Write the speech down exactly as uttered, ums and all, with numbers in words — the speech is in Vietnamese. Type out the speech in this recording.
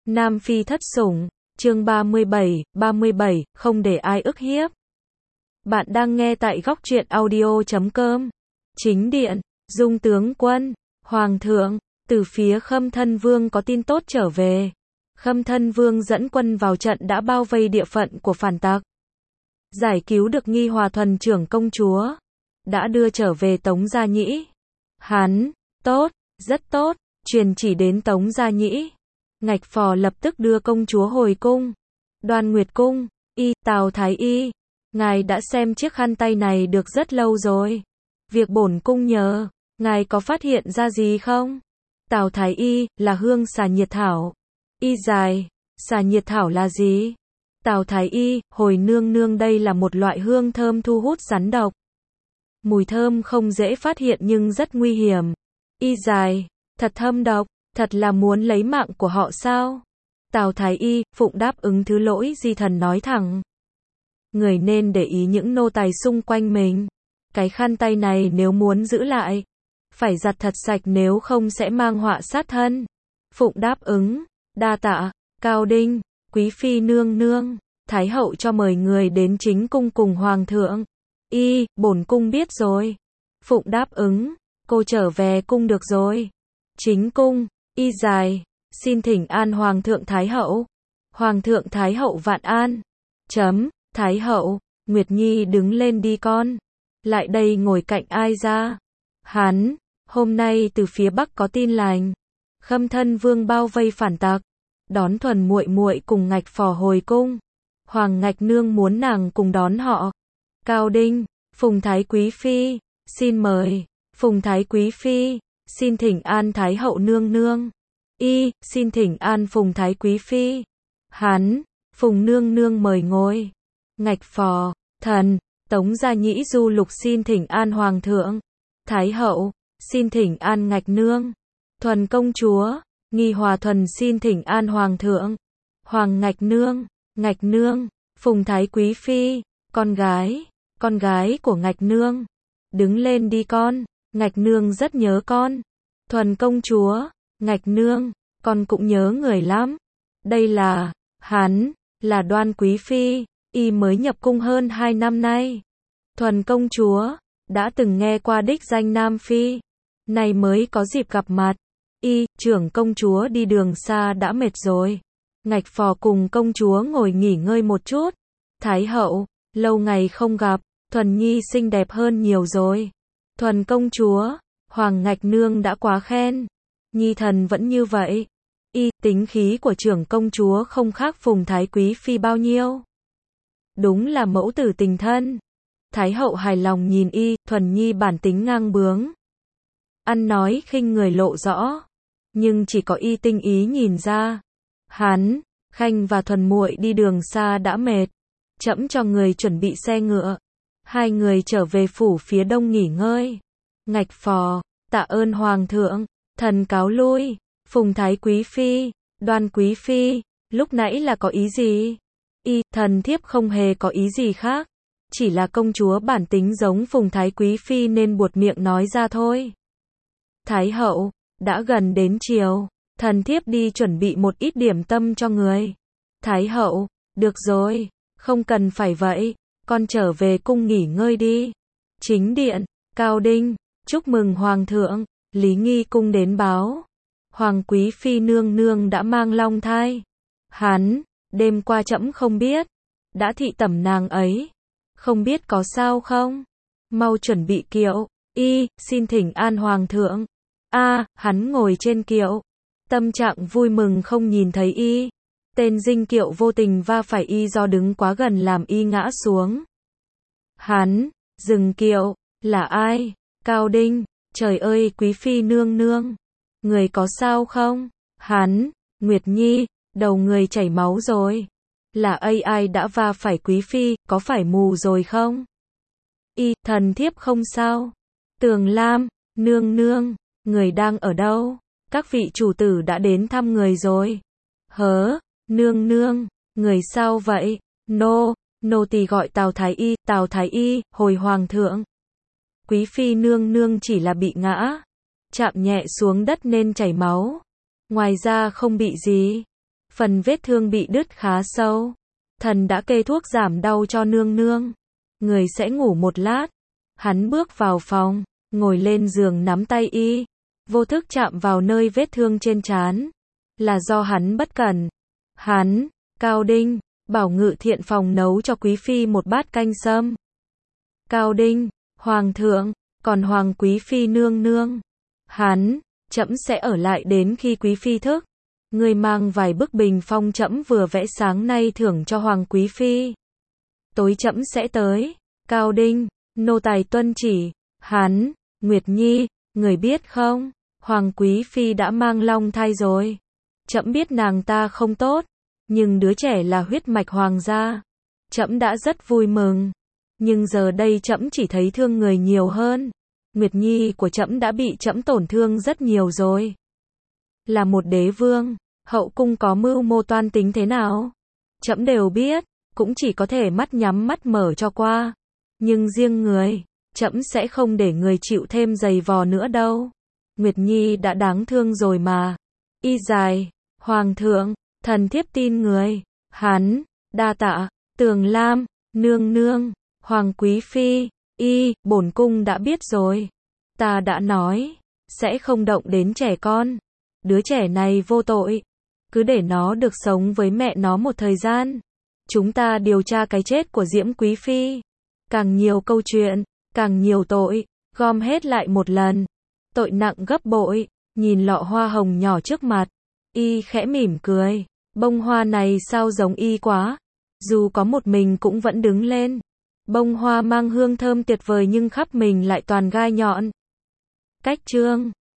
Nam Phi thất sủng, chương ba mươi bảy, ba mươi bảy, không để ai ức hiếp. Bạn đang nghe tại góc truyện audio chấm com. Chính điện, Dung tướng quân, Hoàng thượng, từ phía Khâm Thân Vương có tin tốt trở về. Khâm Thân Vương dẫn quân vào trận đã bao vây địa phận của phản tặc. Giải cứu được Nghi Hòa Thuần trưởng công chúa. Đã đưa trở về Tống Gia Nhĩ. Hắn, tốt, rất tốt, truyền chỉ đến Tống Gia Nhĩ. Ngạch Phò lập tức đưa công chúa hồi cung. Đoan Nguyệt cung, y, Tào Thái Y. Ngài đã xem chiếc khăn tay này được rất lâu rồi. Việc bổn cung nhờ, ngài có phát hiện ra gì không? Tào Thái Y, là hương xà nhiệt thảo. Y dài, xà nhiệt thảo là gì? Tào Thái Y, hồi nương nương đây là một loại hương thơm thu hút rắn độc. Mùi thơm không dễ phát hiện nhưng rất nguy hiểm. Y dài, thật thâm độc, thật là muốn lấy mạng của họ sao? Tào Thái Y, phụng đáp ứng thứ lỗi di thần nói thẳng. Người nên để ý những nô tài xung quanh mình. Cái khăn tay này nếu muốn giữ lại, phải giặt thật sạch nếu không sẽ mang họa sát thân. Phụng đáp ứng, đa tạ, Cao Đinh, Quý Phi nương nương, Thái hậu cho mời người đến chính cung cùng Hoàng thượng. Y, bổn cung biết rồi. Phụng đáp ứng, cô trở về cung được rồi. Chính cung, Y dài, xin thỉnh an Hoàng thượng Thái hậu. Hoàng thượng Thái hậu vạn an. Chấm, Thái hậu, Nguyệt Nhi đứng lên đi con. Lại đây ngồi cạnh ai ra? Hắn, hôm nay từ phía Bắc có tin lành. Khâm Thân Vương bao vây phản tặc, đón Thuần muội muội cùng Ngạch Phò hồi cung. Hoàng Ngạch nương muốn nàng cùng đón họ. Cao Đinh, Phùng Thái Quý Phi, xin mời. Phùng Thái Quý Phi, xin thỉnh an Thái hậu nương nương. Y, xin thỉnh an Phùng Thái Quý Phi. Hắn, Phùng nương nương mời ngồi. Ngạch Phò, thần, Tống Gia Nhĩ du lục xin thỉnh an Hoàng thượng. Thái hậu, xin thỉnh an Ngạch nương. Thuần công chúa, Nghi Hòa Thuần xin thỉnh an Hoàng thượng. Hoàng Ngạch nương, Ngạch nương, Phùng Thái Quý Phi, con gái, con gái của Ngạch nương. Đứng lên đi con, Ngạch nương rất nhớ con. Thuần công chúa, Ngạch nương, con cũng nhớ người lắm. Đây là, hắn, là Đoan Quý Phi, y mới nhập cung hơn hai năm nay. Thuần công chúa, đã từng nghe qua đích danh Nam Phi, nay mới có dịp gặp mặt. Y, trưởng công chúa đi đường xa đã mệt rồi. Ngạch Phò cùng công chúa ngồi nghỉ ngơi một chút. Thái hậu, lâu ngày không gặp, Thuần Nhi xinh đẹp hơn nhiều rồi. Thuần công chúa, Hoàng Ngạch nương đã quá khen. Nhi thần vẫn như vậy. Y, tính khí của trưởng công chúa không khác Phùng Thái Quý Phi bao nhiêu. Đúng là mẫu tử tình thân. Thái hậu hài lòng nhìn Y, Thuần Nhi bản tính ngang bướng. Ăn nói khinh người lộ rõ. Nhưng chỉ có Y tinh ý nhìn ra. Hắn, Khanh và Thuần muội đi đường xa đã mệt. Trẫm cho người chuẩn bị xe ngựa. Hai người trở về phủ phía đông nghỉ ngơi. Ngạch Phò, tạ ơn Hoàng thượng, thần cáo lui. Phùng Thái Quý Phi, Đoan Quý Phi, lúc nãy là có ý gì? Y, thần thiếp không hề có ý gì khác. Chỉ là công chúa bản tính giống Phùng Thái Quý Phi nên buột miệng nói ra thôi. Thái hậu, đã gần đến chiều, thần thiếp đi chuẩn bị một ít điểm tâm cho người. Thái hậu, được rồi, không cần phải vậy, con trở về cung nghỉ ngơi đi. Chính điện, Cao Đinh, chúc mừng Hoàng thượng, Lý Nghi cung đến báo. Hoàng Quý Phi nương nương đã mang long thai. Hắn, đêm qua trẫm không biết, đã thị tẩm nàng ấy. Không biết có sao không? Mau chuẩn bị kiệu. Y, xin thỉnh an Hoàng thượng. A, hắn ngồi trên kiệu. Tâm trạng vui mừng không nhìn thấy Y. Tên dinh kiệu vô tình va phải Y do đứng quá gần làm Y ngã xuống. Hắn, dừng kiệu, là ai? Cao Đinh, trời ơi Quý Phi nương nương. Người có sao không? Hắn, Nguyệt Nhi, đầu người chảy máu rồi. Là ai ai đã va phải Quý Phi, có phải mù rồi không? Y, thần thiếp không sao. Tường Lam, nương nương, người đang ở đâu? Các vị chủ tử đã đến thăm người rồi. Hớ, nương nương, người sao vậy? Nô, nô tỳ gọi Tào Thái Y, Tào Thái Y, hồi Hoàng thượng. Quý Phi nương nương chỉ là bị ngã, chạm nhẹ xuống đất nên chảy máu. Ngoài ra không bị gì. Phần vết thương bị đứt khá sâu. Thần đã kê thuốc giảm đau cho nương nương. Người sẽ ngủ một lát. Hắn bước vào phòng, ngồi lên giường nắm tay y. Vô thức chạm vào nơi vết thương trên trán. Là do hắn bất cẩn. Hắn, Cao Đinh, bảo Ngự Thiện phòng nấu cho quý phi một bát canh sâm. Cao Đinh, Hoàng thượng, còn Hoàng quý phi nương nương. Hắn, trẫm sẽ ở lại đến khi quý phi thức. Người mang vài bức bình phong trẫm vừa vẽ sáng nay thưởng cho Hoàng quý phi. Tối trẫm sẽ tới. Cao Đinh, nô tài tuân chỉ. Hắn, Nguyệt Nhi, người biết không, Hoàng quý phi đã mang long thai rồi. Trẫm biết nàng ta không tốt, nhưng đứa trẻ là huyết mạch hoàng gia. Trẫm đã rất vui mừng, nhưng giờ đây trẫm chỉ thấy thương người nhiều hơn. Nguyệt Nhi của trẫm đã bị trẫm tổn thương rất nhiều rồi. Là một đế vương, hậu cung có mưu mô toan tính thế nào, trẫm đều biết, cũng chỉ có thể mắt nhắm mắt mở cho qua. Nhưng riêng người, trẫm sẽ không để người chịu thêm giày vò nữa đâu. Nguyệt Nhi đã đáng thương rồi mà. Y dài, Hoàng thượng, thần thiếp tin người. Hắn, đa tạ, Tường Lam, nương nương, Hoàng quý phi, y, bổn cung đã biết rồi. Ta đã nói, sẽ không động đến trẻ con. Đứa trẻ này vô tội. Cứ để nó được sống với mẹ nó một thời gian. Chúng ta điều tra cái chết của Diễm quý phi. Càng nhiều câu chuyện, càng nhiều tội, gom hết lại một lần. Tội nặng gấp bội. Nhìn lọ hoa hồng nhỏ trước mặt, y khẽ mỉm cười. Bông hoa này sao giống y quá. Dù có một mình cũng vẫn đứng lên. Bông hoa mang hương thơm tuyệt vời nhưng khắp mình lại toàn gai nhọn. Cách chương